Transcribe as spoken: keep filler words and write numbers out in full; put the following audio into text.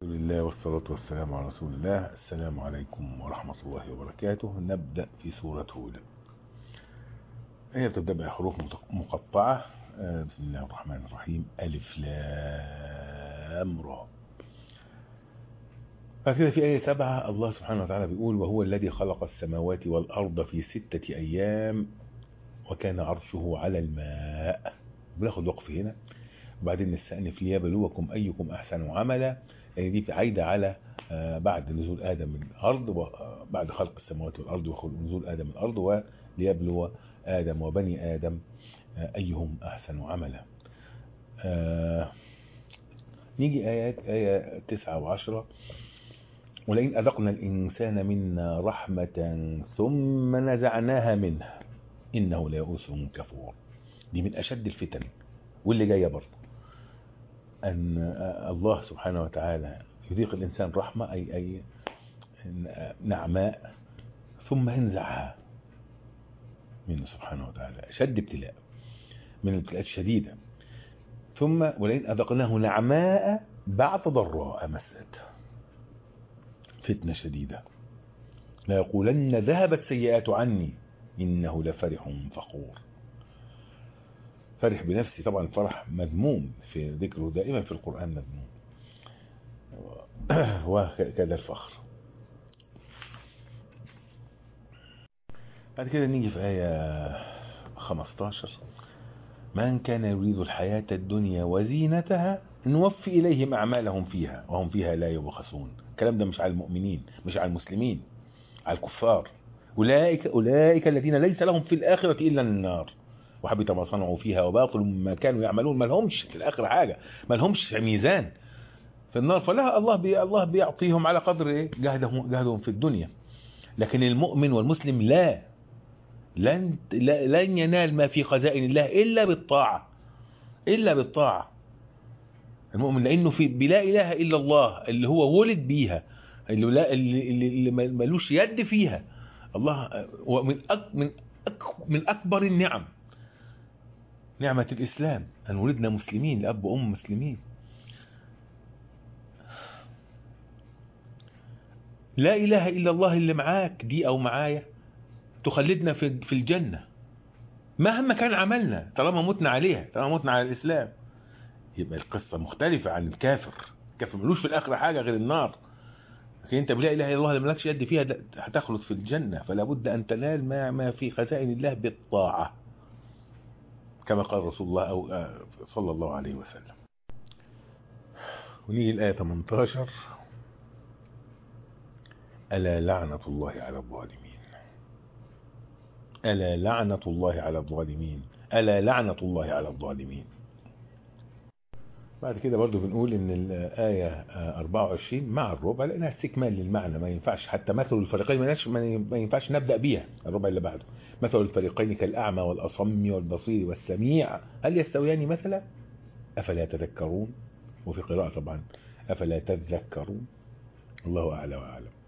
الحمد لله والصلاة والسلام على رسول الله. السلام عليكم ورحمة الله وبركاته. نبدأ في سورة هود. هي بتبدأ بحروف مقطعة. بسم الله الرحمن الرحيم. ألف لام را. فكده في آية سبعة الله سبحانه وتعالى بيقول: وهو الذي خلق السماوات والأرض في ستة أيام وكان عرشه على الماء. بناخد وقف هنا وبعدين نستأنف: ليبلوكم أيكم أحسن عملا. يعني دي عايدة على بعد نزول آدم من الأرض، وبعد خلق السماوات والأرض ونزول آدم من الأرض، وليبلو آدم وبني آدم أيهم أحسن عملا. نيجي آيات آية تسعة وعشرة: ولئن أذقنا الإنسان منا رحمة ثم نزعناها منه إنه ليئوس كفور. دي من أشد الفتن واللي جاية برضه، أن الله سبحانه وتعالى يذيق الإنسان رحمة أي أي نعماء ثم ينزعها منه سبحانه وتعالى. أشد ابتلاء من الابتلاءات الشديدة. ثم ولئن أذقناه نعماء بعد ضراء مسته، فتنة شديدة، لا يقولن ذهبت سيئات عني إنه لفرح فخور. فرح بنفسي، طبعا الفرح مذموم في ذكره دائما في القرآن، مذموم، وكذا الفخر. بعد كده نيجي في آية خمستاشر: من كان يريد الحياة الدنيا وزينتها نوفي إليهم أعمالهم فيها وهم فيها لا يبخسون. الكلام ده مش على المؤمنين، مش على المسلمين، على الكفار. أولئك, أولئك الذين ليس لهم في الآخرة إلا النار وحبط ما صنعوا فيها وباطل ما كانوا يعملون. ما لهمش في الآخرة حاجة، ما لهمش ميزان في النار، فلا الله بي الله بيعطيهم على قدر إيه جهدهم جهدهم في الدنيا. لكن المؤمن والمسلم لا لن لن ينال ما في خزائن الله إلا بالطاعة، إلا بالطاعة. المؤمن لأنه في بلا إله إلا الله اللي هو ولد بيها، اللي, لا اللي, اللي ملوش يد فيها. الله ومن أك من أك من أكبر النعم نعمة الإسلام، أن ولدنا مسلمين لأب وأم مسلمين. لا إله إلا الله اللي معاك دي أو معايا تخلدنا في في الجنة مهما كان عملنا، طالما متنا عليها، طالما متنا على الإسلام. يبقى القصة مختلفة عن الكافر. الكافر ملوش في الآخرة حاجة غير النار، لكن انت بلا اله الا الله اللي مالكش يد فيها هتخلد في الجنة. فلا بد ان تنال ما ما في خزائن الله بالطاعة كما قال رسول الله او صلى الله عليه وسلم. ونيجي الآية ثمانية عشر: ألا لعنة الله على الظالمين. ألا لعنة الله على الظالمين. ألا لعنة الله على الظالمين. بعد كده برضو بنقول ان الآية أربعة وعشرين مع الربع لأنها استكمال للمعنى، ما ينفعش حتى مثل الفريقين ما ينفعش نبدأ بيها. الربع اللي بعده: مثل الفريقين كالأعمى والأصم والبصير والسميع هل يستويان مثلا أفلا تذكرون. وفي قراءة طبعا أفلا تذكرون. الله أعلى وأعلم.